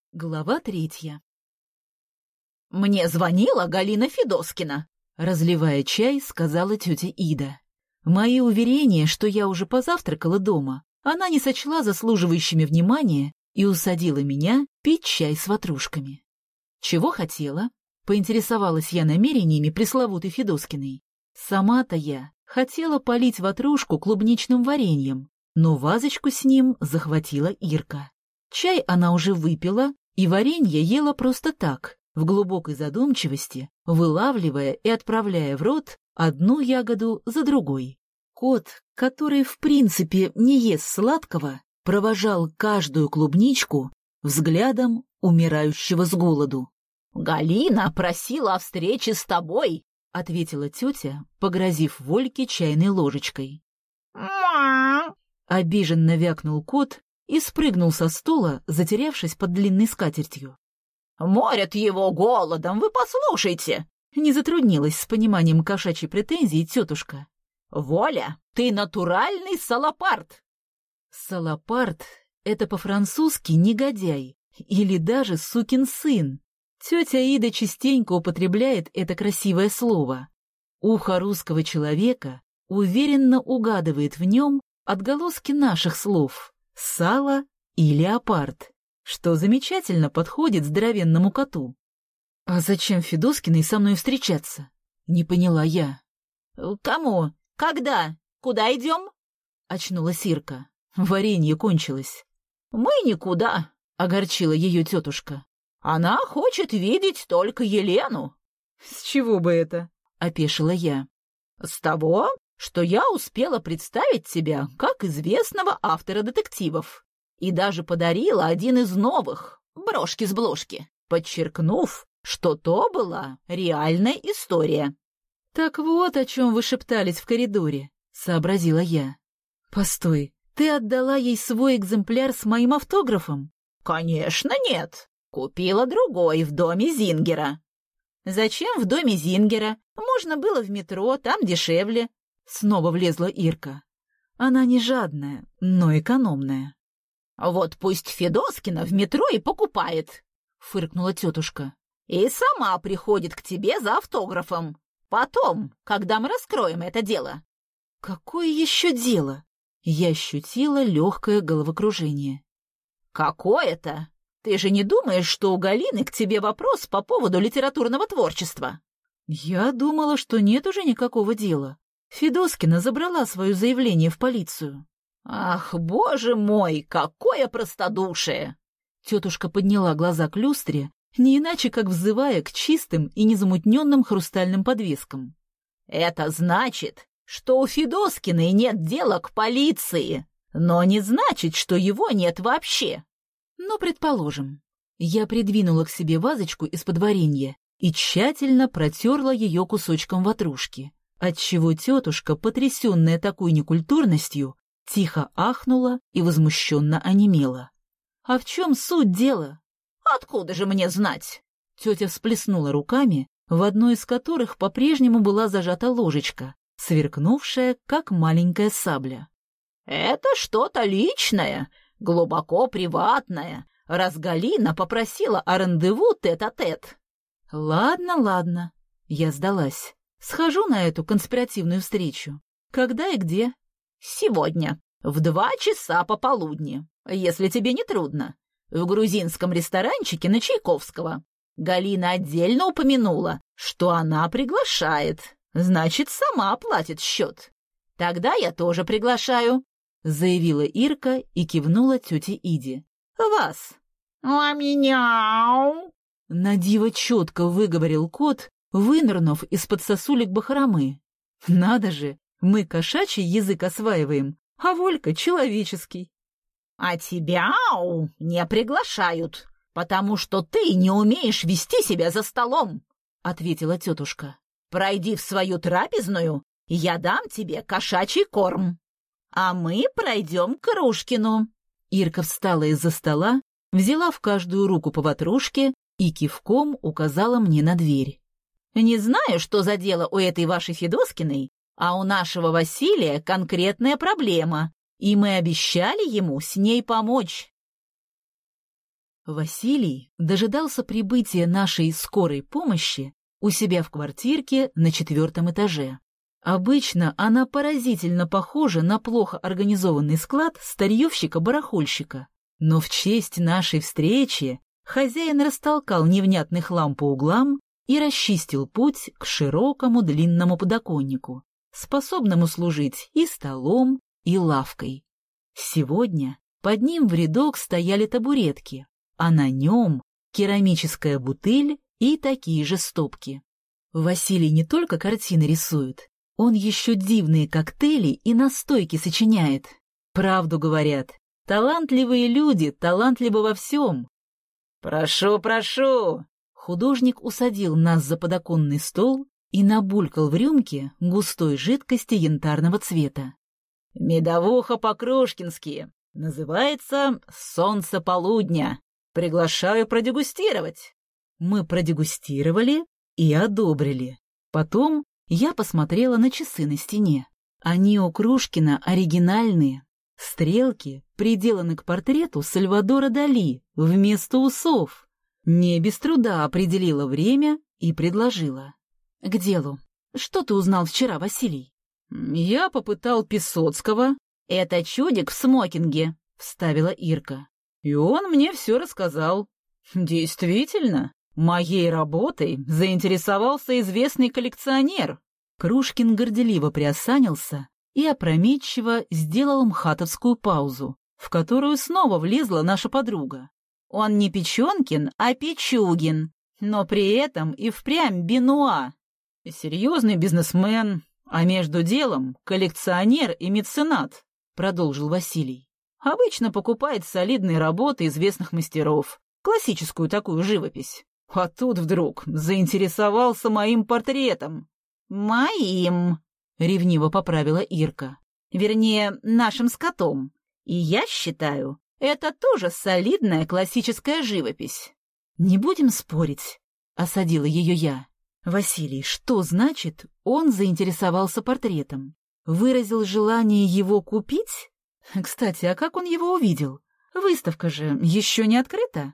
Глава 3. «Мне звонила Галина Федоскина», — разливая чай, сказала тетя Ида. Мои уверения, что я уже позавтракала дома, она не сочла заслуживающими внимания и усадила меня пить чай с ватрушками. Чего хотела? Поинтересовалась я намерениями пресловутой Федоскиной. Сама-то я хотела полить ватрушку клубничным вареньем, но вазочку с ним захватила Ирка. Чай она уже выпила, и варенье ела просто так, в глубокой задумчивости, вылавливая и отправляя в рот одну ягоду за другой. Кот, который в принципе не ест сладкого, провожал каждую клубничку взглядом умирающего с голоду. «Галина просила о встрече с тобой», — ответила тетя, погрозив Вольке чайной ложечкой. «Ма!» — обиженно вякнул кот и спрыгнул со стула, затерявшись под длинной скатертью. «Морят его голодом, вы послушайте!» Не затруднилась с пониманием кошачьей претензии тетушка. «Воля, ты натуральный салапарт!» Салапарт — это по-французски негодяй или даже сукин сын. Тетя Ида частенько употребляет это красивое слово. Ухо русского человека уверенно угадывает в нем отголоски наших слов «сало» и «леопард», что замечательно подходит здоровенному коту. «А зачем Федоскиной со мной встречаться?» — не поняла я. «Кому? Когда? Куда идем?» — очнулась Ирка. Варенье кончилось. «Мы никуда», — огорчила ее тетушка. «Она хочет видеть только Елену». «С чего бы это?» — опешила я. «С того, что я успела представить тебя как известного автора детективов и даже подарила один из новых, брошки с бложки, подчеркнув, что то была реальная история». «Так вот о чем вы шептались в коридоре», — сообразила я. «Постой, ты отдала ей свой экземпляр с моим автографом?» «Конечно нет. Купила другой в доме Зингера». «Зачем в доме Зингера? Можно было в метро, там дешевле». Снова влезла Ирка. Она не жадная, но экономная. «Вот пусть Федоскина в метро и покупает», — фыркнула тетушка. «И сама приходит к тебе за автографом. Потом, когда мы раскроем это дело». «Какое еще дело?» Я ощутила легкое головокружение. «Какое-то? Ты же не думаешь, что у Галины к тебе вопрос по поводу литературного творчества?» «Я думала, что нет уже никакого дела. Федоскина забрала свое заявление в полицию». «Ах, боже мой, какое простодушие!» Тетушка подняла глаза к люстре, не иначе как взывая к чистым и незамутненным хрустальным подвескам. «Это значит, что у Федоскиной нет дела к полиции, но не значит, что его нет вообще». «Ну, предположим». Я придвинула к себе вазочку из-под варенья и тщательно протерла ее кусочком ватрушки, отчего тетушка, потрясенная такой некультурностью, тихо ахнула и возмущенно онемела. «А в чем суть дела?» «Откуда же мне знать?» Тетя всплеснула руками, в одной из которых по-прежнему была зажата ложечка, сверкнувшая, как маленькая сабля. «Это что-то личное, глубоко приватное, раз Галина попросила о рандеву тет-а-тет». «Ладно, ладно», — я сдалась. «Схожу на эту конспиративную встречу. Когда и где?» «Сегодня, в 2 часа пополудни, если тебе не трудно, в грузинском ресторанчике на Чайковского. Галина отдельно упомянула, что она приглашает, значит, сама оплатит счет. Тогда я тоже приглашаю», — заявила Ирка и кивнула тете Иде. «Вас». «А меня?» — надиво четко выговорил кот, вынырнув из-под сосулек бахромы. «Надо же, мы кошачий язык осваиваем, а Волька человеческий». «А тебя не приглашают, потому что ты не умеешь вести себя за столом», — ответила тетушка. «Пройди в свою трапезную, и я дам тебе кошачий корм. А мы пройдем к Крушкину». Ирка встала из-за стола, взяла в каждую руку по ватрушке и кивком указала мне на дверь. «Не знаю, что за дело у этой вашей Федоскиной, а у нашего Василия конкретная проблема, и мы обещали ему с ней помочь». Василий дожидался прибытия нашей скорой помощи у себя в квартирке на 4-м этаже. Обычно она поразительно похожа на плохо организованный склад старьевщика-барахольщика. Но в честь нашей встречи хозяин растолкал невнятный хлам по углам и расчистил путь к широкому длинному подоконнику, способному служить и столом, и лавкой. Сегодня под ним в рядок стояли табуретки, а на нем керамическая бутыль и такие же стопки. Василий не только картины рисует, он еще дивные коктейли и настойки сочиняет. Правду говорят, талантливые люди талантливы во всем. «Прошу, прошу!» Художник усадил нас за подоконный стол и набулькал в рюмке густой жидкости янтарного цвета. «Медовуха по-кружкински. Называется «Солнце полудня». Приглашаю продегустировать». Мы продегустировали и одобрили. Потом я посмотрела на часы на стене. Они у Кружкина оригинальные. Стрелки приделаны к портрету Сальвадора Дали вместо усов. Не без труда определила время и предложила. К делу. Что ты узнал вчера, Василий? Я попытал Песоцкого. Это чудик в смокинге, вставила Ирка. И он мне все рассказал. Действительно, моей работой заинтересовался известный коллекционер. Кружкин горделиво приосанился и опрометчиво сделал мхатовскую паузу, в которую снова влезла наша подруга. Он не Печенкин, а Пичугин, но при этом и впрямь Бенуа. Серьезный бизнесмен, а между делом коллекционер и меценат, продолжил Василий. Обычно покупает солидные работы известных мастеров, классическую такую живопись. А тут вдруг заинтересовался моим портретом. «Моим», — ревниво поправила Ирка. «Вернее, нашим с котом. И я считаю, это тоже солидная классическая живопись». «Не будем спорить», — осадила ее я. «Василий, что значит, он заинтересовался портретом? Выразил желание его купить? Кстати, а как он его увидел? Выставка же еще не открыта».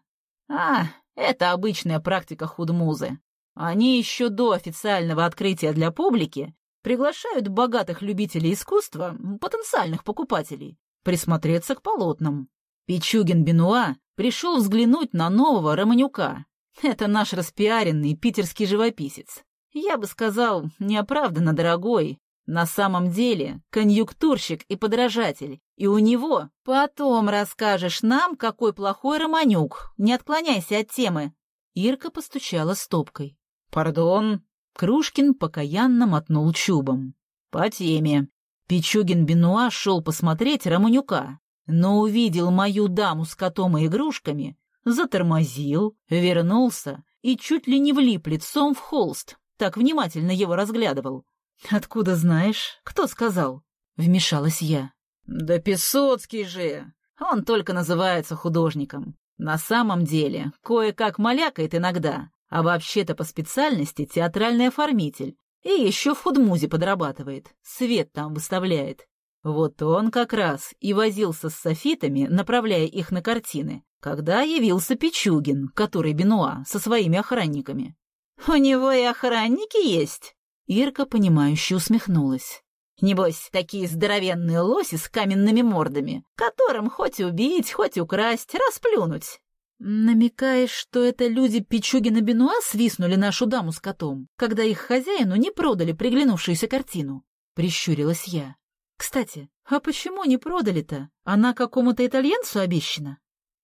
Это обычная практика худмузы. Они еще до официального открытия для публики приглашают богатых любителей искусства, потенциальных покупателей, присмотреться к полотнам. Пичугин Бенуа пришел взглянуть на нового Романюка. Это наш распиаренный питерский живописец. Я бы сказал, неоправданно дорогой. На самом деле конъюнктурщик и подражатель. И у него потом расскажешь нам, какой плохой Романюк. Не отклоняйся от темы. Ирка постучала стопкой. «Пардон». Кружкин покаянно мотнул чубом. «По теме. Пичугин Бенуа шел посмотреть Романюка, но увидел мою даму с котом и игрушками, затормозил, вернулся и чуть ли не влип лицом в холст, так внимательно его разглядывал. «Откуда знаешь? Кто сказал?» — вмешалась я. «Да Песоцкий же! Он только называется художником. На самом деле кое-как малякает иногда, а вообще-то по специальности театральный оформитель. И еще в худмузе подрабатывает, свет там выставляет. Вот он как раз и возился с софитами, направляя их на картины, когда явился Пичугин, который Бенуа, со своими охранниками». «У него и охранники есть?» Ирка, понимающе усмехнулась. «Небось, такие здоровенные лоси с каменными мордами, которым хоть убить, хоть украсть, расплюнуть». «Намекаешь, что это люди Пичугина Бенуа свистнули нашу даму с котом, когда их хозяину не продали приглянувшуюся картину?» — прищурилась я. «Кстати, а почему не продали-то? Она какому-то итальянцу обещана?»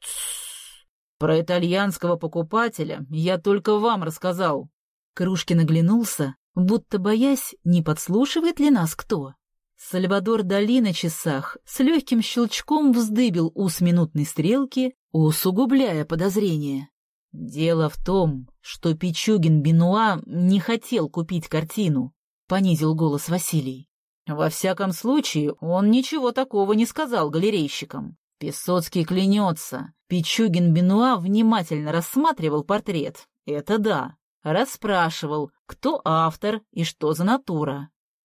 «Тссс! Про итальянского покупателя я только вам рассказал». Кружкин оглянулся, будто боясь, не подслушивает ли нас кто. Сальвадор Дали на часах с легким щелчком вздыбил ус минутной стрелки, усугубляя подозрение. «Дело в том, что Пичугин Бенуа не хотел купить картину», — понизил голос Василий. «Во всяком случае, он ничего такого не сказал галерейщикам. Песоцкий клянется, Пичугин Бенуа внимательно рассматривал портрет. Это да. Расспрашивал, кто автор и что за натура».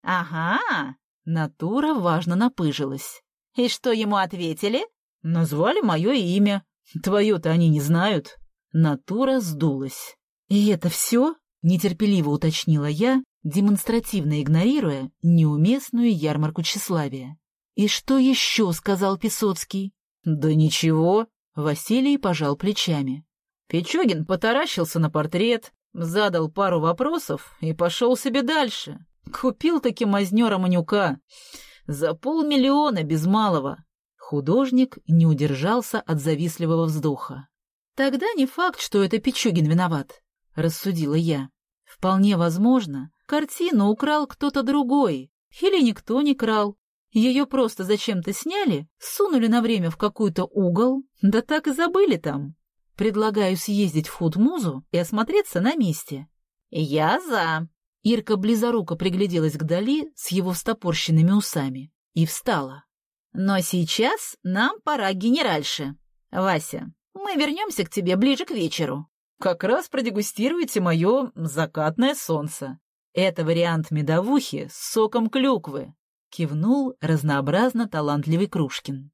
«Ага!» Натура важно напыжилась. «И что ему ответили?» «Назвали мое имя. Твое-то они не знают. Натура сдулась. И это все? Нетерпеливо уточнила я, демонстративно игнорируя неуместную ярмарку тщеславия. И что еще сказал Песоцкий? Да ничего. Василий пожал плечами. Пичугин потаращился на портрет, задал пару вопросов и пошел себе дальше. Купил-таки мазнера Манюка. За 500 000 без малого. Художник не удержался от завистливого вздоха. Тогда не факт, что это Пичугин виноват, рассудила я. Вполне возможно, картину украл кто-то другой. Или никто не крал. Ее просто зачем-то сняли, сунули на время в какой-то угол, да так и забыли там. Предлагаю съездить в худмузу и осмотреться на месте. Я за. Ирка близоруко пригляделась к Дали с его встопорщенными усами и встала. Но сейчас нам пора к генеральше. Вася, мы вернемся к тебе ближе к вечеру. Как раз продегустируете мое закатное солнце. Это вариант медовухи с соком клюквы. Кивнул разнообразно талантливый Крушкин.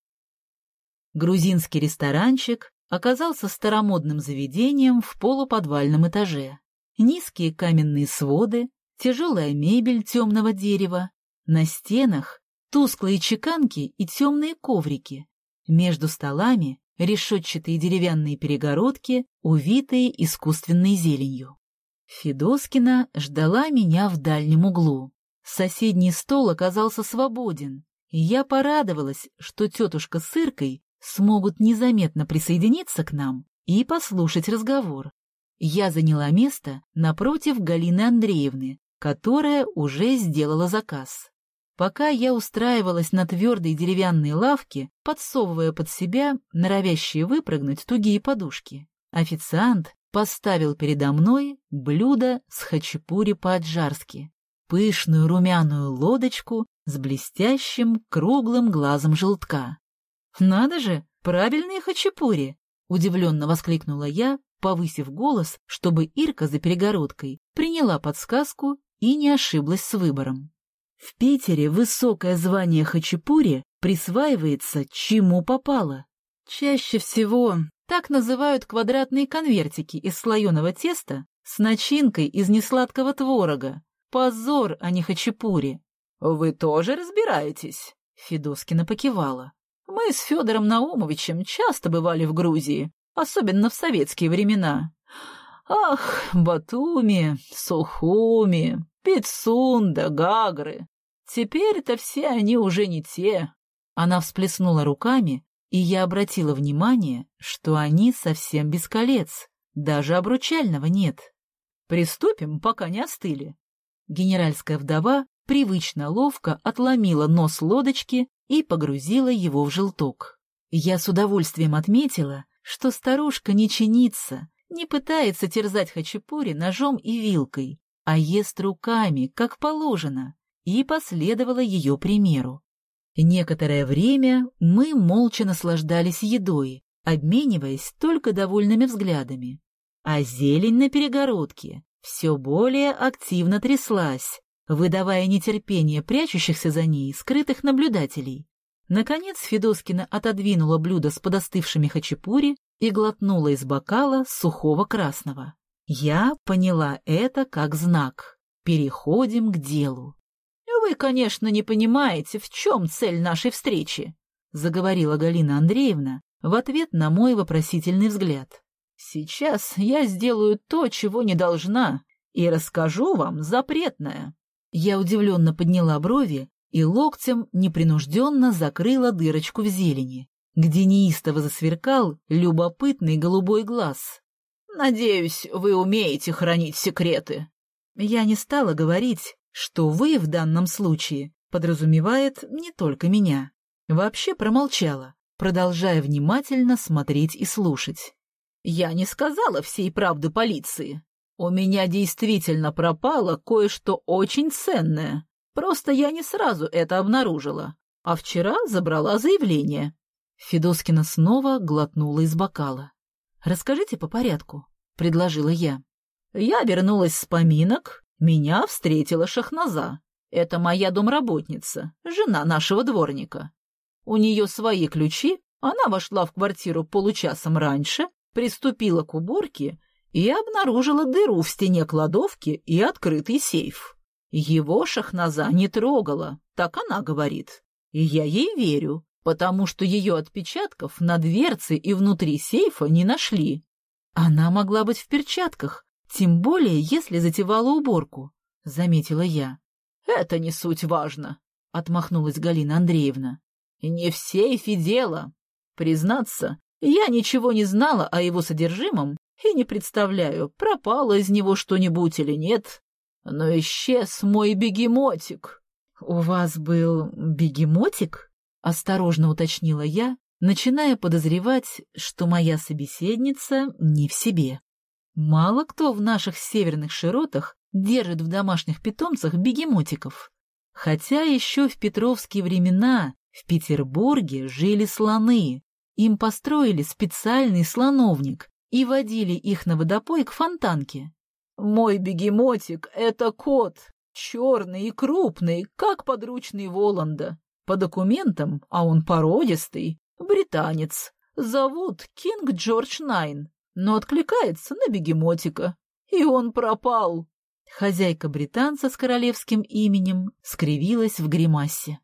Грузинский ресторанчик оказался старомодным заведением в полуподвальном этаже. Низкие каменные своды, тяжелая мебель темного дерева, на стенах тусклые чеканки и темные коврики. Между столами решетчатые деревянные перегородки, увитые искусственной зеленью. Федоскина ждала меня в дальнем углу. Соседний стол оказался свободен, и я порадовалась, что тетушка с Иркой смогут незаметно присоединиться к нам и послушать разговор. Я заняла место напротив Галины Андреевны, которая уже сделала заказ. Пока я устраивалась на твердой деревянной лавке, подсовывая под себя норовящие выпрыгнуть тугие подушки, официант поставил передо мной блюдо с хачапури по-аджарски, пышную румяную лодочку с блестящим круглым глазом желтка. «Надо же, правильные хачапури!» — удивленно воскликнула я, повысив голос, чтобы Ирка за перегородкой приняла подсказку и не ошиблась с выбором. В Питере высокое звание хачапури присваивается чему попало. Чаще всего так называют квадратные конвертики из слоеного теста с начинкой из несладкого творога. Позор, а не хачапури. «Вы тоже разбираетесь?» Федоскина покивала. «Мы с Федором Наумовичем часто бывали в Грузии, особенно в советские времена. Ах, Батуми, Сухуми, Пицунда, Гагры. Теперь-то все они уже не те». Она всплеснула руками, и я обратила внимание, что они совсем без колец, даже обручального нет. «Приступим, пока не остыли». Генеральская вдова привычно ловко отломила нос лодочки и погрузила его в желток. Я с удовольствием отметила, что старушка не чинится, не пытается терзать хачапури ножом и вилкой, а ест руками, как положено, и последовала ее примеру. Некоторое время мы молча наслаждались едой, обмениваясь только довольными взглядами. А зелень на перегородке все более активно тряслась, выдавая нетерпение прячущихся за ней скрытых наблюдателей. Наконец Федоскина отодвинула блюдо с подостывшими хачапури и глотнула из бокала сухого красного. Я поняла это как знак. Переходим к делу. «Вы, конечно, не понимаете, в чем цель нашей встречи», — заговорила Галина Андреевна в ответ на мой вопросительный взгляд. «Сейчас я сделаю то, чего не должна, и расскажу вам запретное». Я удивленно подняла брови и локтем непринужденно закрыла дырочку в зелени, где неистово засверкал любопытный голубой глаз. «Надеюсь, вы умеете хранить секреты». Я не стала говорить, что «вы» в данном случае подразумевает не только меня. Вообще промолчала, продолжая внимательно смотреть и слушать. «Я не сказала всей правды полиции. У меня действительно пропало кое-что очень ценное. Просто я не сразу это обнаружила, а вчера забрала заявление». Федоскина снова глотнула из бокала. «Расскажите по порядку», — предложила я. «Я вернулась с поминок. Меня встретила Шахназа. Это моя домработница, жена нашего дворника. У нее свои ключи Она вошла в квартиру получасом раньше, приступила к уборке и обнаружила дыру в стене кладовки и открытый сейф. Его Шахназа не трогала, так она говорит. И я ей верю, потому что ее отпечатков на дверце и внутри сейфа не нашли. Она могла быть в перчатках, тем более, если затевала уборку, — заметила я. — Это не суть важно, — отмахнулась Галина Андреевна. — Не в сейфе дело. Признаться, я ничего не знала о его содержимом и не представляю, пропало из него что-нибудь или нет. Но исчез мой бегемотик. — У вас был бегемотик? — осторожно уточнила я, начиная подозревать, что моя собеседница не в себе. Мало кто в наших северных широтах держит в домашних питомцах бегемотиков. Хотя еще в петровские времена в Петербурге жили слоны. Им построили специальный слоновник и водили их на водопой к фонтанке. Мой бегемотик — это кот, черный и крупный, как подручный Воланда. По документам, а он породистый, британец. Зовут Кинг Джордж Найн, но откликается на бегемотика. И он пропал. Хозяйка британца с королевским именем скривилась в гримасе.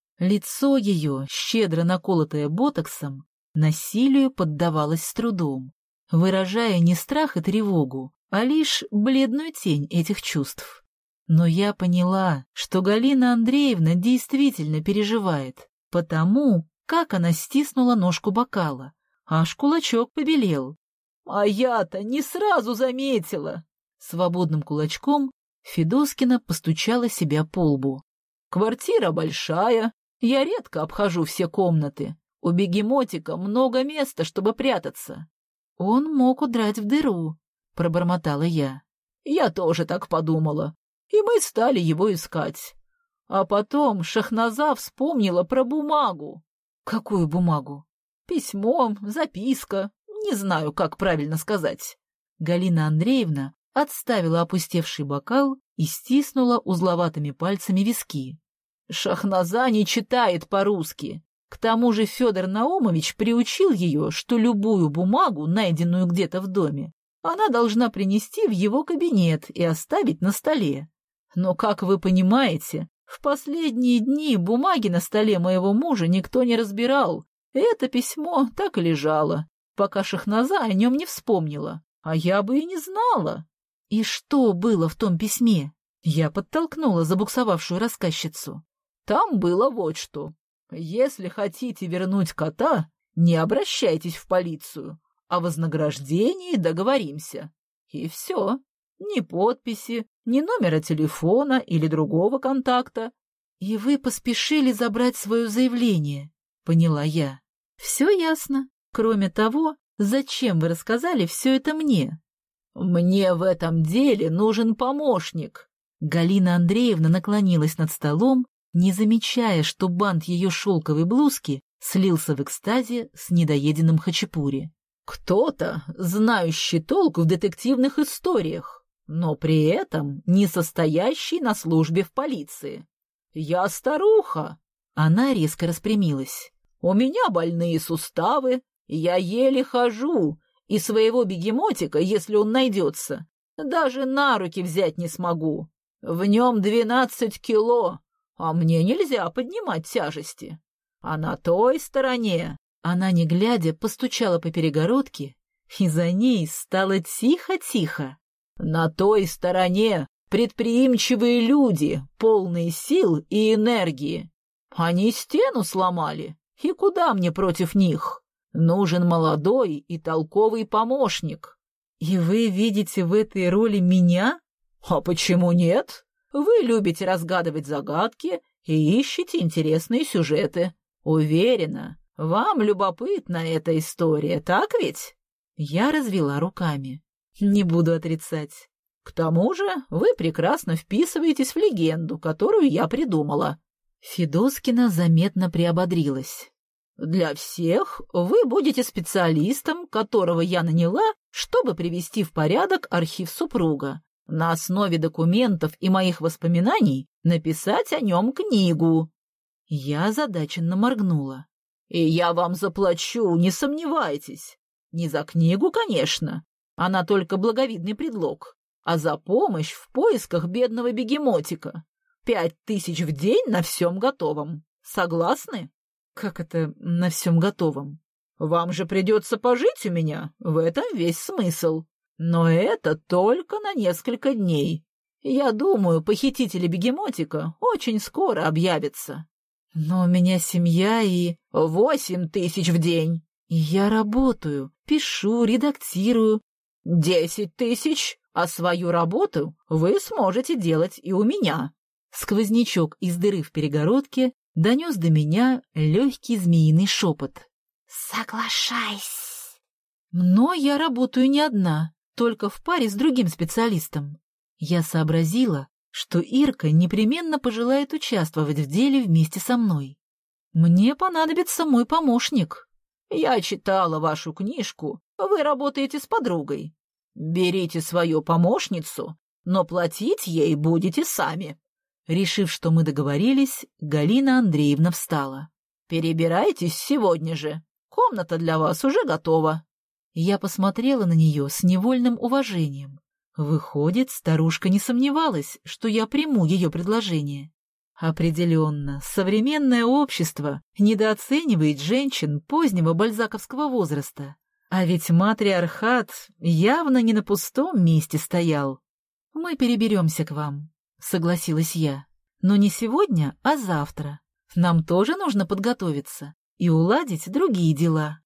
Лицо ее, щедро наколотое ботоксом, насилию поддавалось с трудом, выражая не страх и тревогу, а лишь бледную тень этих чувств. Но я поняла, что Галина Андреевна действительно переживает, потому как она стиснула ножку бокала, аж кулачок побелел. А я-то не сразу заметила. Свободным кулачком Федоскина постучала себя по лбу. Квартира большая, я редко обхожу все комнаты. У бегемотика много места, чтобы прятаться. Он мог удрать в дыру, пробормотала я. Я тоже так подумала, и мы стали его искать. А потом Шахназа вспомнила про бумагу. Какую бумагу? Письмо, записка, не знаю, как правильно сказать. Галина Андреевна отставила опустевший бокал и стиснула узловатыми пальцами виски. Шахназа не читает по-русски. К тому же Федор Наумович приучил ее, что любую бумагу, найденную где-то в доме, она должна принести в его кабинет и оставить на столе. Но, как вы понимаете, в последние дни бумаги на столе моего мужа никто не разбирал, и это письмо так и лежало, пока Шахназа о нем не вспомнила, а я бы и не знала. И что было в том письме? Я подтолкнула забуксовавшую рассказчицу. Там было вот что. Если хотите вернуть кота, не обращайтесь в полицию. О вознаграждении договоримся. И все. Ни подписи, ни номера телефона или другого контакта. И вы поспешили забрать свое заявление, поняла я. Все ясно. Кроме того, зачем вы рассказали все это мне? Мне в этом деле нужен помощник. Галина Андреевна наклонилась над столом, не замечая, что бант ее шелковой блузки слился в экстазе с недоеденным хачапури. Кто-то, знающий толк в детективных историях, но при этом не состоящий на службе в полиции. Я старуха. Она резко распрямилась. У меня больные суставы, я еле хожу, и своего бегемотика, если он найдется, даже на руки взять не смогу. В нем 12 кило, а мне нельзя поднимать тяжести. А на той стороне... Она, не глядя, постучала по перегородке, и за ней стало тихо-тихо. На той стороне предприимчивые люди, полные сил и энергии. Они стену сломали, и куда мне против них? Нужен молодой и толковый помощник. И вы видите в этой роли меня? А почему нет? Вы любите разгадывать загадки и ищете интересные сюжеты. Уверена, вам любопытна эта история, так ведь? Я развела руками. Не буду отрицать. К тому же вы прекрасно вписываетесь в легенду, которую я придумала. Федоскина заметно приободрилась. Для всех вы будете специалистом, которого я наняла, чтобы привести в порядок архив супруга. На основе документов и моих воспоминаний написать о нем книгу. Я озадаченно моргнула. И я вам заплачу, не сомневайтесь. Не за книгу, конечно, она только благовидный предлог, а за помощь в поисках бедного бегемотика. 5000 в день на всем готовом. Согласны? Как это на всем готовом? Вам же придется пожить у меня, в этом весь смысл. Но это только на несколько дней. Я думаю, похитители бегемотика очень скоро объявятся. Но у меня семья и... 8000 в день. И я работаю, пишу, редактирую. 10 000, а свою работу вы сможете делать и у меня. Сквознячок из дыры в перегородке донес до меня легкий змеиный шепот. «Соглашайся!» Но я работаю не одна, только в паре с другим специалистом. Я сообразила, что Ирка непременно пожелает участвовать в деле вместе со мной. Мне понадобится мой помощник. Я читала вашу книжку, вы работаете с подругой. Берите свою помощницу, но платить ей будете сами. Решив, что мы договорились, Галина Андреевна встала. Перебирайтесь сегодня же. Комната для вас уже готова. Я посмотрела на нее с невольным уважением. Выходит, старушка не сомневалась, что я приму ее предложение. Определенно, современное общество недооценивает женщин позднего бальзаковского возраста. А ведь матриархат явно не на пустом месте стоял. «Мы переберемся к вам», — согласилась я. «Но не сегодня, а завтра. Нам тоже нужно подготовиться и уладить другие дела».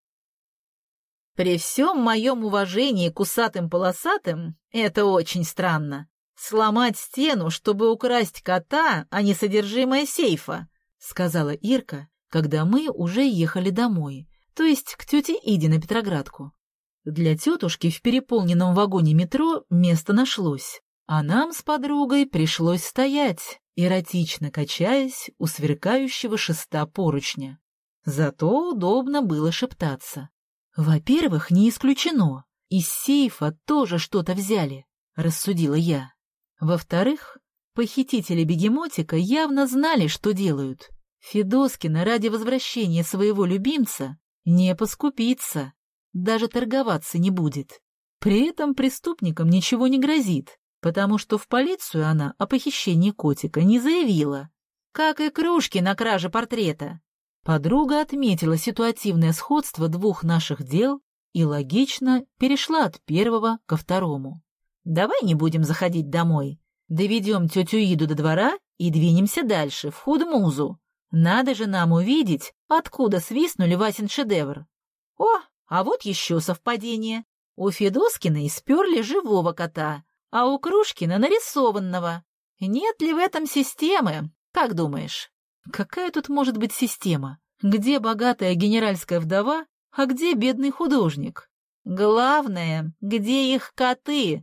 При всем моем уважении к усатым-полосатым это очень странно. Сломать стену, чтобы украсть кота, а не содержимое сейфа, — сказала Ирка, когда мы уже ехали домой, то есть к тете Иде на Петроградку. Для тетушки в переполненном вагоне метро место нашлось, а нам с подругой пришлось стоять, эротично качаясь у сверкающего шеста поручня. Зато удобно было шептаться. «Во-первых, не исключено, из сейфа тоже что-то взяли», — рассудила я. «Во-вторых, похитители бегемотика явно знали, что делают. Федоскина ради возвращения своего любимца не поскупится, даже торговаться не будет. При этом преступникам ничего не грозит, потому что в полицию она о похищении котика не заявила. Как и кружки на краже портрета». Подруга отметила ситуативное сходство двух наших дел и логично перешла от первого ко второму. «Давай не будем заходить домой. Доведем тетю Иду до двора и двинемся дальше, в Худмузу. Надо же нам увидеть, откуда свистнули Васин шедевр. О, а вот еще совпадение. У Федоскиной сперли живого кота, а у Кружкина нарисованного. Нет ли в этом системы, как думаешь?» Какая тут может быть система? Где богатая генеральская вдова, а где бедный художник? Главное, где их коты?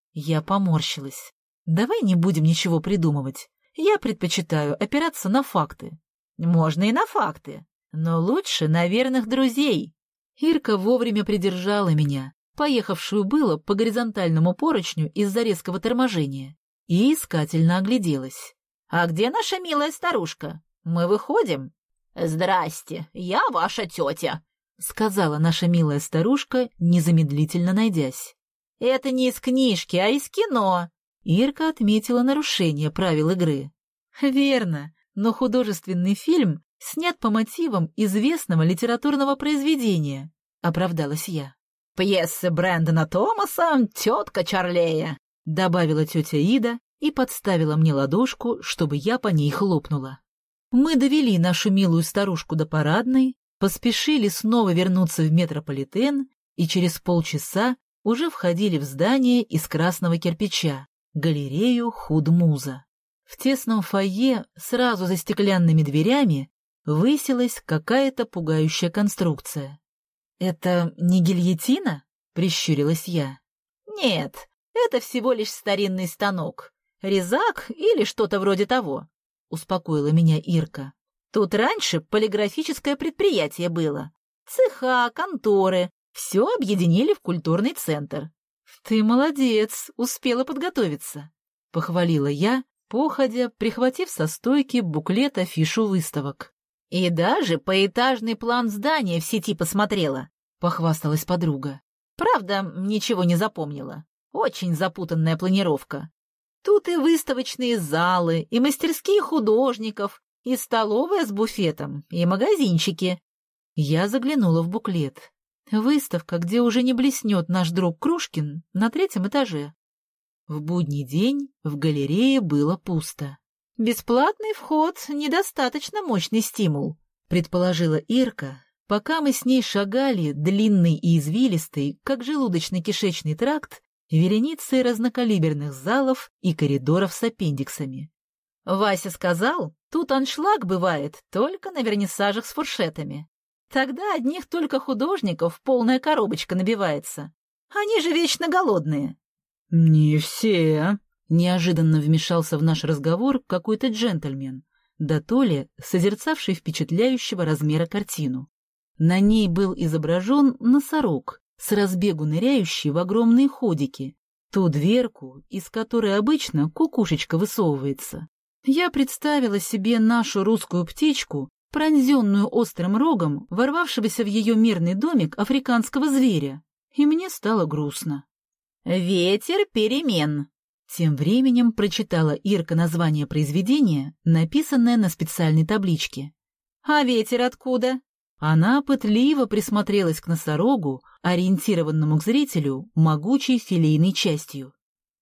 Я поморщилась. Давай не будем ничего придумывать. Я предпочитаю опираться на факты. Можно и на факты, но лучше на верных друзей. Ирка вовремя придержала меня, поехавшую было по горизонтальному поручню из-за резкого торможения, и искательно огляделась. «А где наша милая старушка? Мы выходим?» «Здрасте, я ваша тетя», — сказала наша милая старушка, незамедлительно найдясь. «Это не из книжки, а из кино». Ирка отметила нарушение правил игры. «Верно, но художественный фильм снят по мотивам известного литературного произведения», — оправдалась я. «Пьесы Брэндона Томаса «Тетка Чарлея», — добавила тетя Ида и подставила мне ладошку, чтобы я по ней хлопнула. Мы довели нашу милую старушку до парадной, поспешили снова вернуться в метрополитен и через полчаса уже входили в здание из красного кирпича, галерею Худмуза. В тесном фойе, сразу за стеклянными дверями, высилась какая-то пугающая конструкция. «Это не гильотина?» — прищурилась я. «Нет, это всего лишь старинный станок. Резак или что-то вроде того», — успокоила меня Ирка. «Тут раньше полиграфическое предприятие было. Цеха, конторы, все объединили в культурный центр». «Ты молодец, успела подготовиться», — похвалила я, походя, прихватив со стойки буклет афишу выставок. И даже поэтажный план здания в сети посмотрела, — похвасталась подруга. Правда, ничего не запомнила. Очень запутанная планировка. Тут и выставочные залы, и мастерские художников, и столовая с буфетом, и магазинчики. Я заглянула в буклет. Выставка, где уже не блеснет наш друг Крушкин, на 3-м этаже. В будний день в галерее было пусто. «Бесплатный вход — недостаточно мощный стимул», — предположила Ирка, пока мы с ней шагали длинный и извилистый, как желудочно-кишечный тракт, вереницей разнокалиберных залов и коридоров с аппендиксами. Вася сказал, тут аншлаг бывает только на вернисажах с фуршетами. Тогда одних только художников полная коробочка набивается. Они же вечно голодные. «Не все», — неожиданно вмешался в наш разговор какой-то джентльмен, да то ли созерцавший впечатляющего размера картину. На ней был изображен носорог, с разбегу ныряющий в огромные ходики, ту дверку, из которой обычно кукушечка высовывается. Я представила себе нашу русскую птичку, пронзенную острым рогом, ворвавшегося в ее мирный домик африканского зверя, и мне стало грустно. «Ветер перемен», — тем временем прочитала Ирка название произведения, написанное на специальной табличке. «А ветер откуда?» Она пытливо присмотрелась к носорогу, ориентированному к зрителю могучей филейной частью.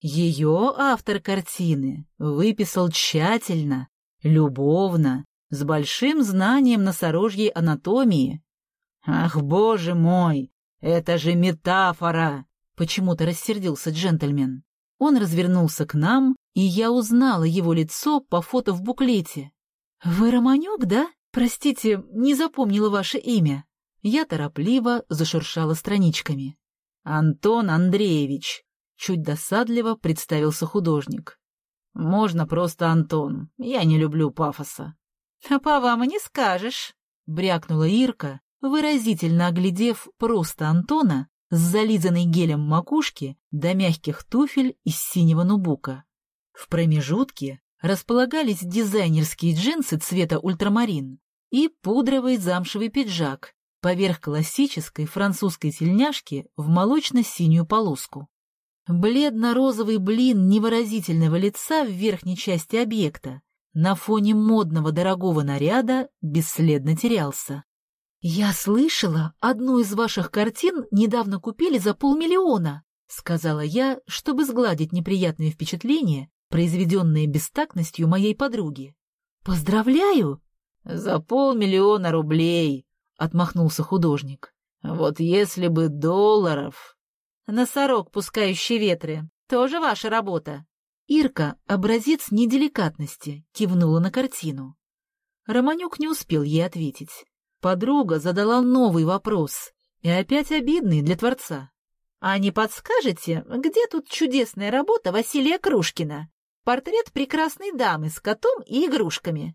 Ее автор картины выписал тщательно, любовно, с большим знанием носорожьей анатомии. «Ах, боже мой, это же метафора!» — почему-то рассердился джентльмен. Он развернулся к нам, и я узнала его лицо по фото в буклете. «Вы Романюк, да? Простите, не запомнила ваше имя». Я торопливо зашуршала страничками. «Антон Андреевич», — чуть досадливо представился художник. «Можно просто Антон, я не люблю пафоса». «А по вам и не скажешь», — брякнула Ирка, выразительно оглядев просто Антона с зализанной гелем макушки до мягких туфель из синего нубука. В промежутке располагались дизайнерские джинсы цвета ультрамарин и пудровый замшевый пиджак поверх классической французской тельняшки в молочно-синюю полоску. Бледно-розовый блин невыразительного лица в верхней части объекта на фоне модного дорогого наряда бесследно терялся. «Я слышала, одну из ваших картин недавно купили за 500 000, — сказала я, чтобы сгладить неприятные впечатления, произведенные бестактностью моей подруги. «Поздравляю!» «За 500 000 рублей!» — отмахнулся художник. «Вот если бы долларов!» «Носорог, пускающий ветры, тоже ваша работа?» Ирка, образец неделикатности, кивнула на картину. Романюк не успел ей ответить. Подруга задала новый вопрос, и опять обидный для творца. «А не подскажете, где тут чудесная работа Василия Крушкина? Портрет прекрасной дамы с котом и игрушками».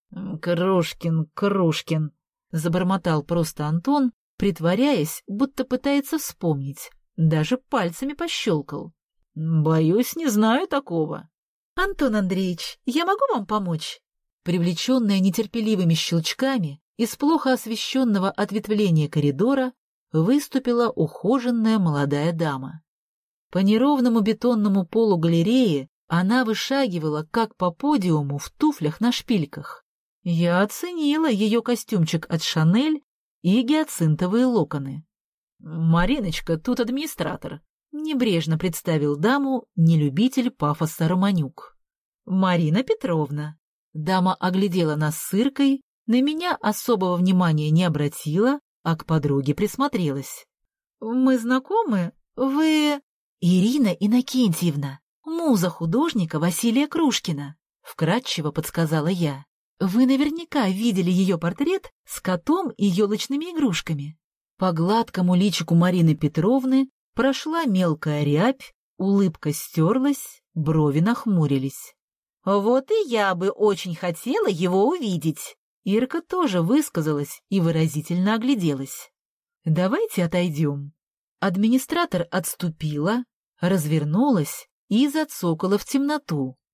«Крушкин», — забормотал просто Антон, притворяясь, будто пытается вспомнить, даже пальцами пощелкал. «Боюсь, не знаю такого». «Антон Андреевич, я могу вам помочь?» Привлеченная нетерпеливыми щелчками, из плохо освещенного ответвления коридора выступила ухоженная молодая дама. По неровному бетонному полу галереи она вышагивала, как по подиуму, в туфлях на шпильках. Я оценила ее костюмчик от «Шанель» и гиацинтовые локоны. «Мариночка, тут администратор», — небрежно представил даму нелюбитель пафоса Романюк. «Марина Петровна». Дама оглядела нас с Иркой, на меня особого внимания не обратила, а к подруге присмотрелась. «Мы знакомы? Вы...» «Ирина Иннокентьевна, муза художника Василия Крушкина», — вкратчиво подсказала я. «Вы наверняка видели ее портрет с котом и елочными игрушками». По гладкому личику Марины Петровны прошла мелкая рябь, улыбка стерлась, брови нахмурились. «Вот и я бы очень хотела его увидеть». Ирка тоже высказалась и выразительно огляделась. «Давайте отойдем». Администратор отступила, развернулась и зацокала в темноту,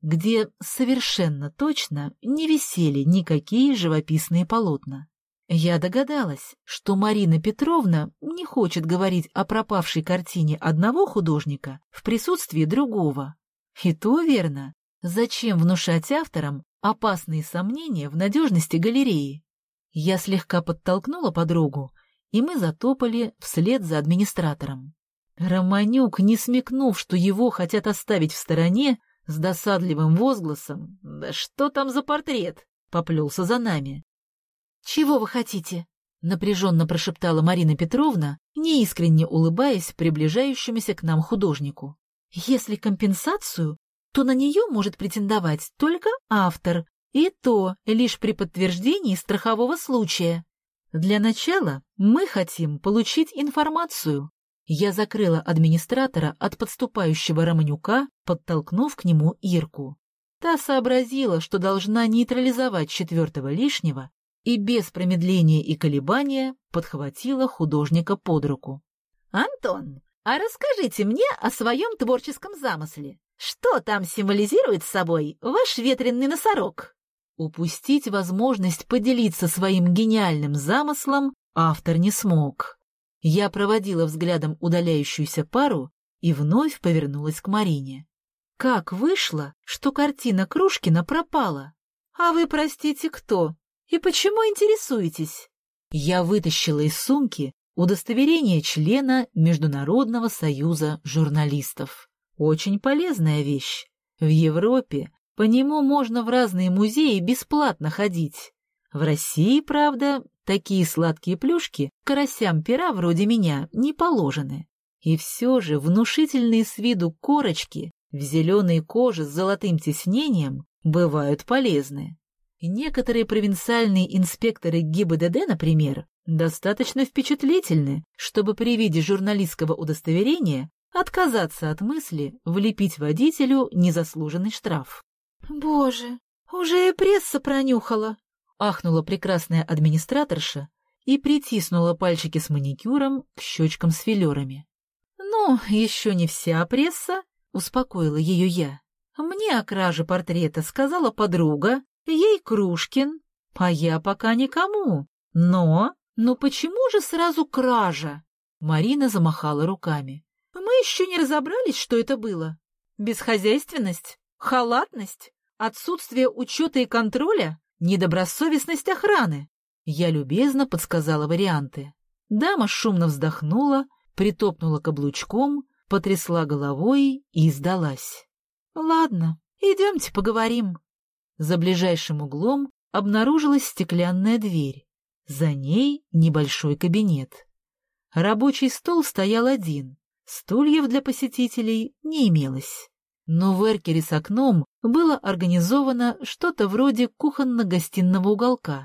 где совершенно точно не висели никакие живописные полотна. Я догадалась, что Марина Петровна не хочет говорить о пропавшей картине одного художника в присутствии другого. И то верно. Зачем внушать авторам опасные сомнения в надежности галереи? Я слегка подтолкнула подругу, и мы затопали вслед за администратором. Романюк, не смекнув, что его хотят оставить в стороне, с досадливым возгласом «Да что там за портрет?» поплелся за нами. «Чего вы хотите?» — напряженно прошептала Марина Петровна, неискренне улыбаясь приближающемуся к нам художнику. «Если компенсацию, то на нее может претендовать только автор, и то лишь при подтверждении страхового случая. Для начала мы хотим получить информацию». Я закрыла администратора от подступающего Романюка, подтолкнув к нему Ирку. Та сообразила, что должна нейтрализовать четвертого лишнего, и без промедления и колебания подхватила художника под руку. «Антон, а расскажите мне о своем творческом замысле. Что там символизирует собой ваш ветреный носорог?» Упустить возможность поделиться своим гениальным замыслом автор не смог. Я проводила взглядом удаляющуюся пару и вновь повернулась к Марине. Как вышло, что картина Крушкина пропала? А вы, простите, кто? И почему интересуетесь? Я вытащила из сумки удостоверение члена Международного союза журналистов. Очень полезная вещь. В Европе по нему можно в разные музеи бесплатно ходить. В России, правда, такие сладкие плюшки карасям пера вроде меня не положены. И все же внушительные с виду корочки в зеленой коже с золотым тиснением бывают полезны. Некоторые провинциальные инспекторы ГИБДД, например, достаточно впечатлительны, чтобы при виде журналистского удостоверения отказаться от мысли влепить водителю незаслуженный штраф. «Боже, уже и пресса пронюхала!» — ахнула прекрасная администраторша и притиснула пальчики с маникюром к щечкам с филерами. «Ну, еще не вся пресса», — успокоила ее я. «Мне о краже портрета сказала подруга, ей Крушкин, а я пока никому. Но почему же сразу кража?» Марина замахала руками. «Мы еще не разобрались, что это было. Бесхозяйственность, халатность, отсутствие учета и контроля, недобросовестность охраны». Я любезно подсказала варианты. Дама шумно вздохнула, притопнула каблучком, потрясла головой и сдалась. «Ладно, идемте поговорим». За ближайшим углом обнаружилась стеклянная дверь. За ней небольшой кабинет. Рабочий стол стоял один, стульев для посетителей не имелось. Но в эркере с окном было организовано что-то вроде кухонно-гостиного уголка.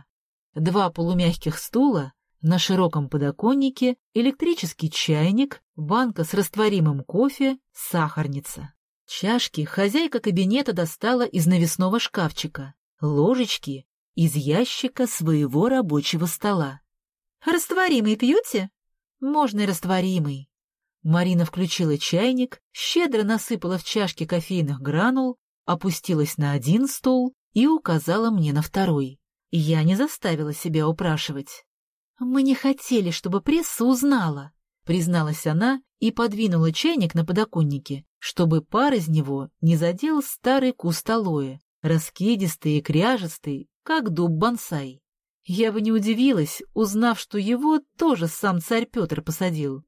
2 полумягких стула, на широком подоконнике электрический чайник, банка с растворимым кофе, сахарница. Чашки хозяйка кабинета достала из навесного шкафчика, ложечки из ящика своего рабочего стола. «Растворимый пьете?» «Можно и растворимый». Марина включила чайник, щедро насыпала в чашки кофейных гранул, опустилась на один стул и указала мне на второй. Я не заставила себя упрашивать. «Мы не хотели, чтобы пресса узнала», — призналась она и подвинула чайник на подоконнике, чтобы пар из него не задел старый куст алоэ, раскидистый и кряжестый, как дуб бонсай. Я бы не удивилась, узнав, что его тоже сам царь Петр посадил.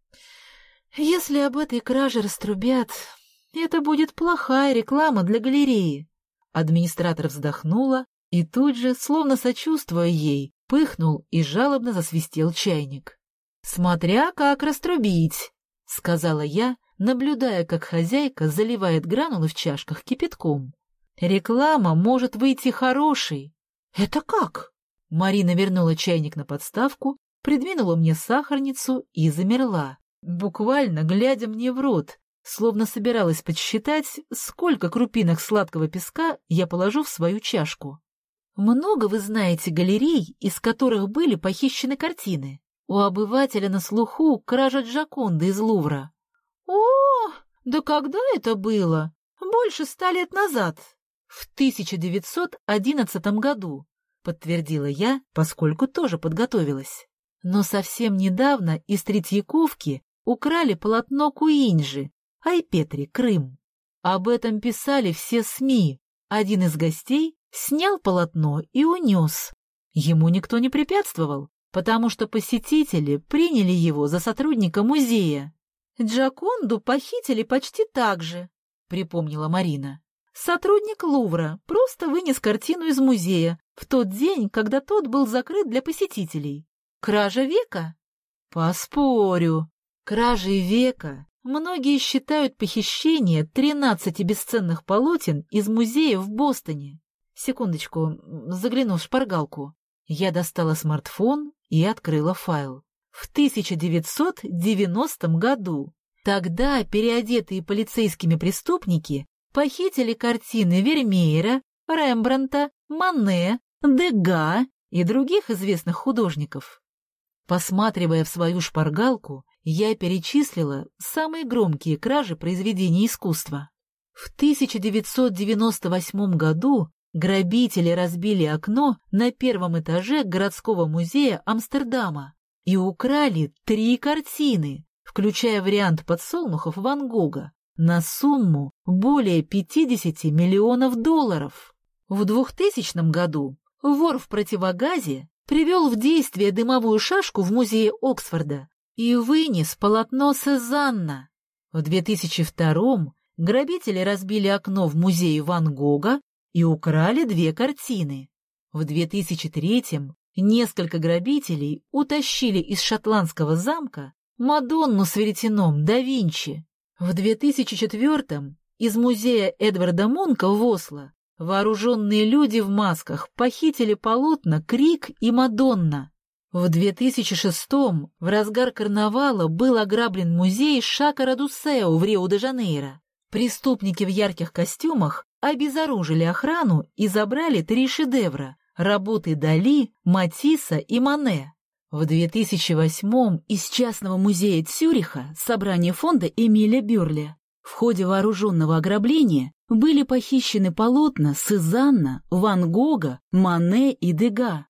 «Если об этой краже раструбят, это будет плохая реклама для галереи». Администратор вздохнула и тут же, словно сочувствуя ей, пыхнул и жалобно засвистел чайник. «Смотря как раструбить», — сказала я, наблюдая, как хозяйка заливает гранулы в чашках кипятком. «Реклама может выйти хорошей». «Это как?» Марина вернула чайник на подставку, придвинула мне сахарницу и замерла, буквально глядя мне в рот, словно собиралась подсчитать, сколько крупинок сладкого песка я положу в свою чашку. «Много вы знаете галерей, из которых были похищены картины? У обывателя на слуху кража Джоконды из Лувра». «О, да когда это было? Больше 100 лет назад». В 1911 году, подтвердила я, поскольку тоже подготовилась. Но совсем недавно из Третьяковки украли полотно Куинджи, Айпетри, Крым. Об этом писали все СМИ. Один из гостей снял полотно и унес. Ему никто не препятствовал, потому что посетители приняли его за сотрудника музея. «Джоконду похитили почти так же», — припомнила Марина. «Сотрудник Лувра просто вынес картину из музея в тот день, когда тот был закрыт для посетителей. Кража века?» «Поспорю. Кражей века многие считают похищение 13 бесценных полотен из музея в Бостоне. Секундочку, загляну в шпаргалку». Я достала смартфон и открыла файл. В 1990 году. Тогда переодетые полицейскими преступники похитили картины Вермеера, Рембрандта, Мане, Дега и других известных художников. Посматривая в свою шпаргалку, я перечислила самые громкие кражи произведений искусства. В 1998 году грабители разбили окно на первом этаже городского музея Амстердама и украли 3 картины, включая вариант подсолнухов Ван Гога, на сумму более 50 миллионов долларов. В 2000 году вор в противогазе привел в действие дымовую шашку в музее Оксфорда и вынес полотно Сезанна. В 2002 грабители разбили окно в музее Ван Гога и украли 2 картины. В 2003 несколько грабителей утащили из шотландского замка Мадонну с веретеном да Винчи. В 2004 из музея Эдварда Мунка в Осло вооруженные люди в масках похитили полотна «Крик» и «Мадонна». В 2006 в разгар карнавала был ограблен музей Шака-Радусео в Рио-де-Жанейро. Преступники в ярких костюмах обезоружили охрану и забрали 3 шедевра — работы Дали, Матисса и Мане. В 2008 из частного музея Цюриха, собрание фонда Эмиля Бюрля, в ходе вооруженного ограбления были похищены полотна Сезанна, Ван Гога, Мане и Дега.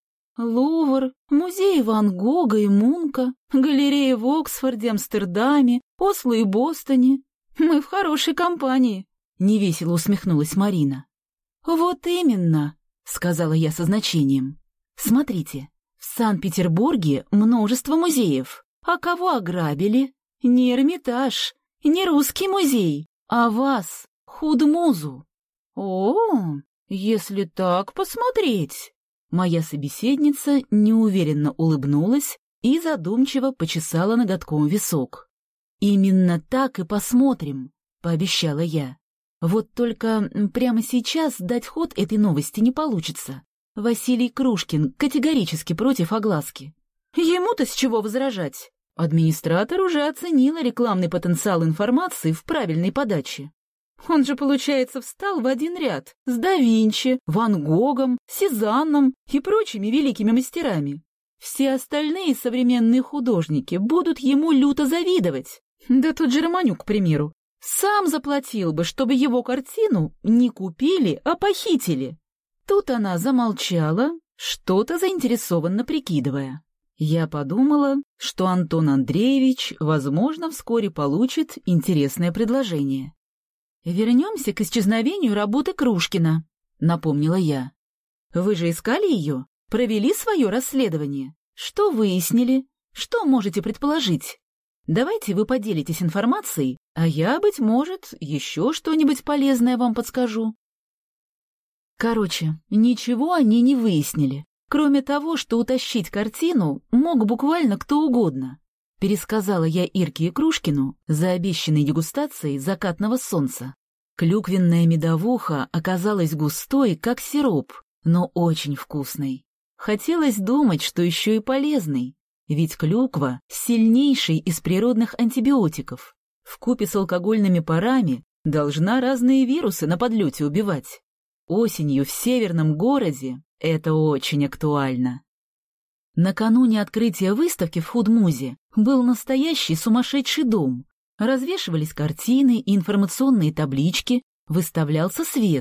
Лувр, музей Ван Гога и Мунка, галереи в Оксфорде, Амстердаме, Осло и Бостоне. Мы в хорошей компании, — невесело усмехнулась Марина. Вот именно, — сказала я со значением. Смотрите, в Санкт-Петербурге множество музеев. А кого ограбили? Не Эрмитаж, не Русский музей, а вас, Худмузу. О, если так посмотреть. Моя собеседница неуверенно улыбнулась и задумчиво почесала ноготком висок. «Именно так и посмотрим», — пообещала я. «Вот только прямо сейчас дать ход этой новости не получится. Василий Крушкин категорически против огласки». «Ему-то с чего возражать? Администратор уже оценила рекламный потенциал информации в правильной подаче. Он же, получается, встал в один ряд с да Винчи, Ван Гогом, Сезанном и прочими великими мастерами. Все остальные современные художники будут ему люто завидовать. Да тот же Романюк, к примеру, сам заплатил бы, чтобы его картину не купили, а похитили». Тут она замолчала, что-то заинтересованно прикидывая. Я подумала, что Антон Андреевич, возможно, вскоре получит интересное предложение. «Вернемся к исчезновению работы Крушкина», — напомнила я. «Вы же искали ее, провели свое расследование. Что выяснили? Что можете предположить? Давайте вы поделитесь информацией, а я, быть может, еще что-нибудь полезное вам подскажу». Короче, ничего они не выяснили, кроме того, что утащить картину мог буквально кто угодно. Пересказала я Ирке и Крушкину за обещанной дегустацией закатного солнца. Клюквенная медовуха оказалась густой, как сироп, но очень вкусной. Хотелось думать, что еще и полезной, ведь клюква — сильнейший из природных антибиотиков. Вкупе с алкогольными парами должна разные вирусы на подлете убивать. Осенью в северном городе это очень актуально. Накануне открытия выставки в Худмузе был настоящий сумасшедший дом. Развешивались картины и информационные таблички, выставлялся свет.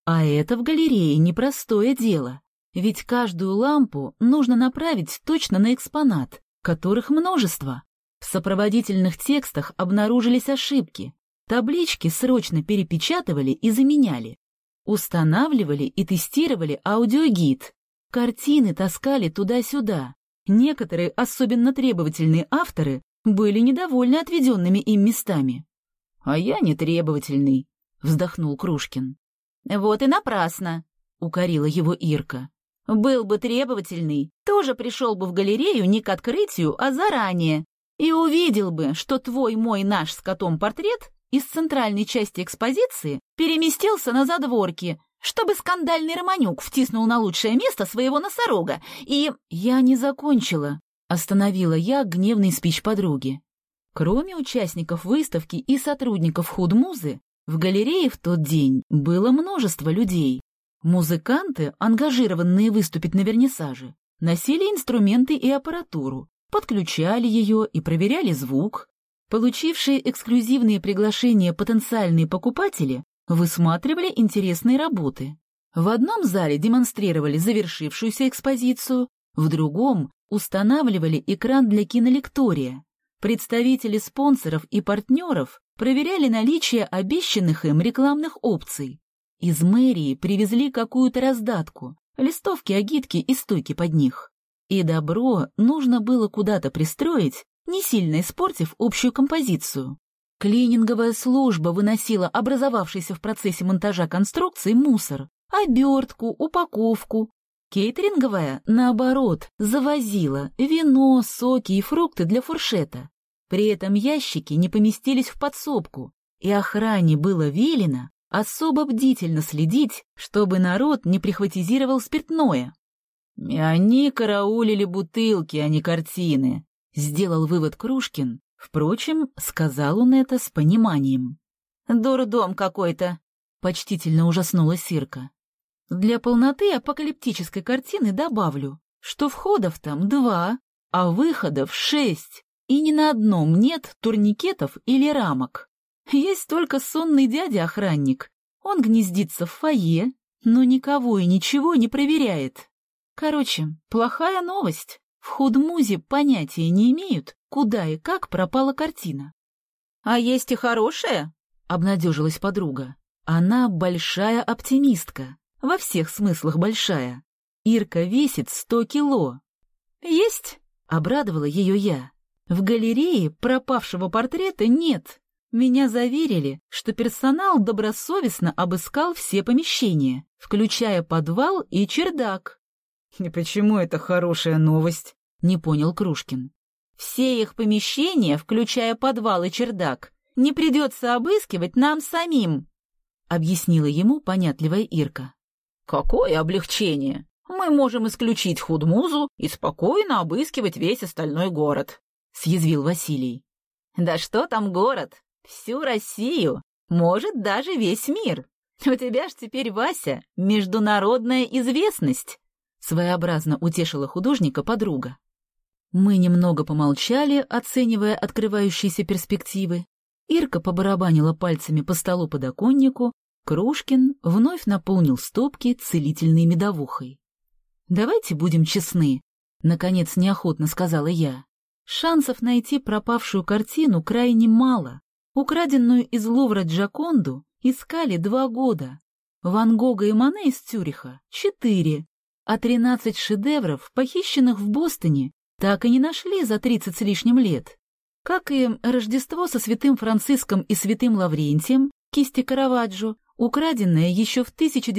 А это в галерее непростое дело, ведь каждую лампу нужно направить точно на экспонат, которых множество. В сопроводительных текстах обнаружились ошибки, таблички срочно перепечатывали и заменяли. Устанавливали и тестировали аудиогид, картины таскали туда-сюда. Некоторые, особенно требовательные авторы, были недовольны отведенными им местами. «А я не требовательный», — вздохнул Крушкин. «Вот и напрасно», — укорила его Ирка. «Был бы требовательный, тоже пришел бы в галерею не к открытию, а заранее, и увидел бы, что твой мой наш с котом портрет из центральной части экспозиции переместился на задворки, чтобы скандальный Романюк втиснул на лучшее место своего носорога, и...» «Я не закончила», — остановила я гневный спич подруги. Кроме участников выставки и сотрудников худмузы, в галерее в тот день было множество людей. Музыканты, ангажированные выступить на вернисаже, носили инструменты и аппаратуру, подключали ее и проверяли звук. Получившие эксклюзивные приглашения потенциальные покупатели высматривали интересные работы. В одном зале демонстрировали завершившуюся экспозицию, в другом устанавливали экран для кинолектория. Представители спонсоров и партнеров проверяли наличие обещанных им рекламных опций. Из мэрии привезли какую-то раздатку, листовки, агитки и стойки под них. И добро нужно было куда-то пристроить, не сильно испортив общую композицию. Клининговая служба выносила образовавшийся в процессе монтажа конструкции мусор, обертку, упаковку. Кейтеринговая, наоборот, завозила вино, соки и фрукты для фуршета. При этом ящики не поместились в подсобку, и охране было велено особо бдительно следить, чтобы народ не прихватизировал спиртное. «И они караулили бутылки, а не картины», — сделал вывод Крушкин. Впрочем, сказал он это с пониманием. «Дурдом какой-то», — почтительно ужаснулась Ирка. «Для полноты апокалиптической картины добавлю, что входов там 2, а выходов 6, и ни на одном нет турникетов или рамок. Есть только сонный дядя-охранник. Он гнездится в фойе, но никого и ничего не проверяет. Короче, плохая новость. В худмузе понятия не имеют, куда и как пропала картина». «А есть и хорошая?» — обнадежилась подруга. Она большая оптимистка, во всех смыслах большая. Ирка весит 100 кило. «Есть?» — обрадовала ее я. «В галерее пропавшего портрета нет. Меня заверили, что персонал добросовестно обыскал все помещения, включая подвал и чердак». «И почему это хорошая новость?» — не понял Крушкин. «Все их помещения, включая подвал и чердак, не придется обыскивать нам самим», — объяснила ему понятливая Ирка. «Какое облегчение! Мы можем исключить худмузу и спокойно обыскивать весь остальной город», — съязвил Василий. «Да что там город? Всю Россию, может, даже весь мир. У тебя ж теперь, Вася, международная известность», — своеобразно утешила художника подруга. Мы немного помолчали, оценивая открывающиеся перспективы. Ирка побарабанила пальцами по столу-подоконнику, Крушкин вновь наполнил стопки целительной медовухой. «Давайте будем честны», — наконец неохотно сказала я. «Шансов найти пропавшую картину крайне мало. Украденную из Лувра Джоконду искали 2 года. Ван Гога и Мане из Цюриха — 4, а 13 шедевров, похищенных в Бостоне, так и не нашли за 30 с лишним лет. Как и Рождество со святым Франциском и святым Лаврентием, кисти Караваджо, украденное еще в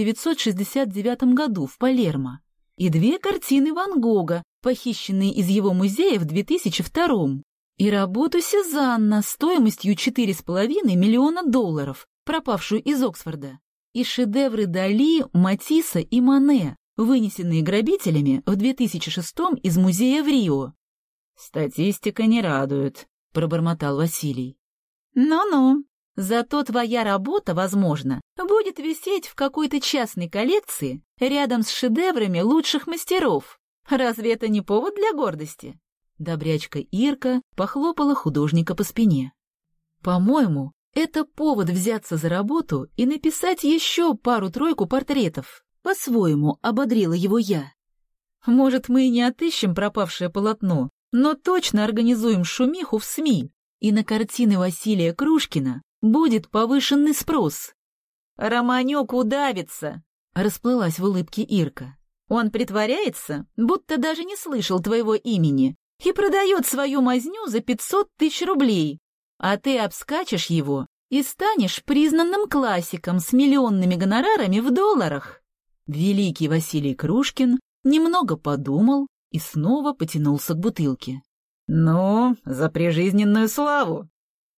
1969 году в Палермо, и 2 картины Ван Гога, похищенные из его музея в 2002, и работу Сезанна стоимостью $4,5 миллиона, пропавшую из Оксфорда, и шедевры Дали, Матисса и Мане, вынесенные грабителями в 2006 из музея в Рио. «Статистика не радует», — пробормотал Василий. «Ну-ну, зато твоя работа, возможно, будет висеть в какой-то частной коллекции рядом с шедеврами лучших мастеров. Разве это не повод для гордости?» Добрячка Ирка похлопала художника по спине. «По-моему, Это повод взяться за работу и написать еще пару-тройку портретов. По-своему ободрила его я. Может, мы и не отыщем пропавшее полотно, но точно организуем шумиху в СМИ, и на картины Василия Крушкина будет повышенный спрос. «Романюк удавится», — расплылась в улыбке Ирка. «Он притворяется, будто даже не слышал твоего имени и продает свою мазню за 500 000 рублей, а ты обскачешь его и станешь признанным классиком с миллионными гонорарами в долларах». Великий Василий Крушкин немного подумал и снова потянулся к бутылке. «Ну, за прижизненную славу!»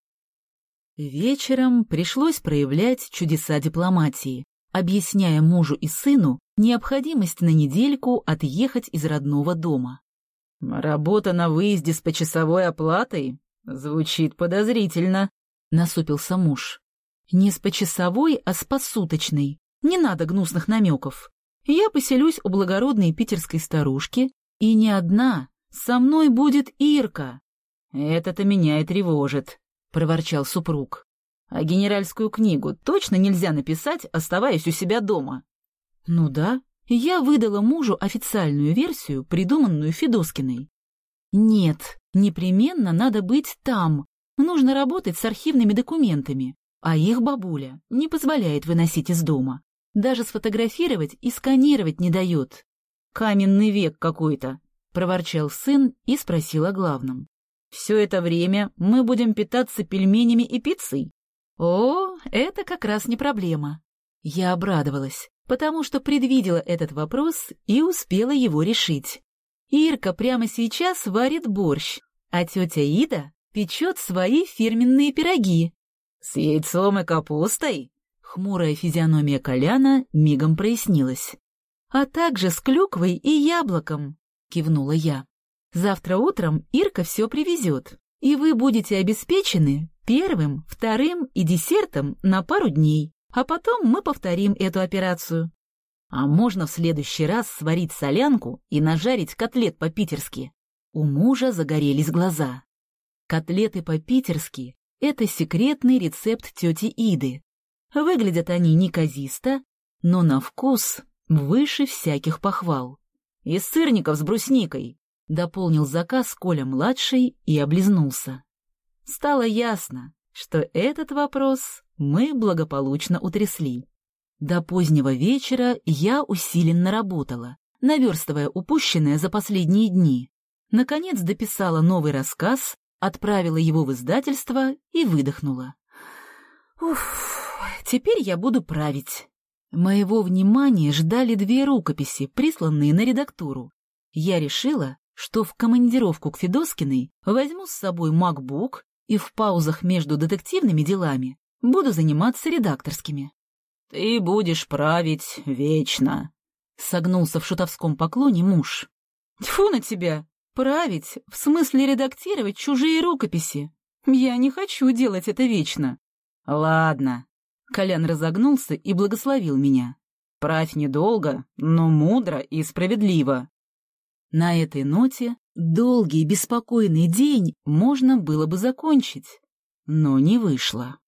Вечером пришлось проявлять чудеса дипломатии, объясняя мужу и сыну необходимость на недельку отъехать из родного дома. «Работа на выезде с почасовой оплатой? Звучит подозрительно», — насупился муж. «Не с почасовой, а с посуточной. Не надо гнусных намеков. Я поселюсь у благородной питерской старушки, и не одна, со мной будет Ирка». «Это-то меня и тревожит», — проворчал супруг. «А генеральскую книгу точно нельзя написать, оставаясь у себя дома?» «Ну да, я выдала мужу официальную версию, придуманную Федоскиной». «Нет, непременно надо быть там. Нужно работать с архивными документами, а их бабуля не позволяет выносить из дома. Даже сфотографировать и сканировать не дает». «Каменный век какой-то», — проворчал сын и спросил о главном. «Все это время мы будем питаться пельменями и пиццей?» «О, это как раз не проблема». Я обрадовалась, потому что предвидела этот вопрос и успела его решить. Ирка прямо сейчас варит борщ, а тетя Ида печет свои фирменные пироги. «С яйцом и капустой?» Хмурая физиономия Коляна мигом прояснилась. «А также с клюквой и яблоком», — кивнула я. «Завтра утром Ирка все привезет, и вы будете обеспечены первым, вторым и десертом на пару дней, а потом мы повторим эту операцию». «А можно в следующий раз сварить солянку и нажарить котлет по-питерски?» У мужа загорелись глаза. Котлеты по-питерски — это секретный рецепт тети Иды. Выглядят они неказисто, но на вкус выше всяких похвал. «Из сырников с брусникой», — дополнил заказ Коля-младший и облизнулся. Стало ясно, что этот вопрос мы благополучно утрясли. До позднего вечера я усиленно работала, наверстывая упущенное за последние дни. Наконец дописала новый рассказ, отправила его в издательство и выдохнула. Уф, теперь я буду править. Моего внимания ждали 2 рукописи, присланные на редактуру. Я решила, что в командировку к Федоскиной возьму с собой MacBook и в паузах между детективными делами буду заниматься редакторскими. «Ты будешь править вечно», — согнулся в шутовском поклоне муж. «Тьфу на тебя! Править, в смысле редактировать чужие рукописи. Я не хочу делать это вечно». «Ладно». Колян разогнулся и благословил меня. «Правь недолго, но мудро и справедливо». На этой ноте долгий беспокойный день можно было бы закончить, но не вышло.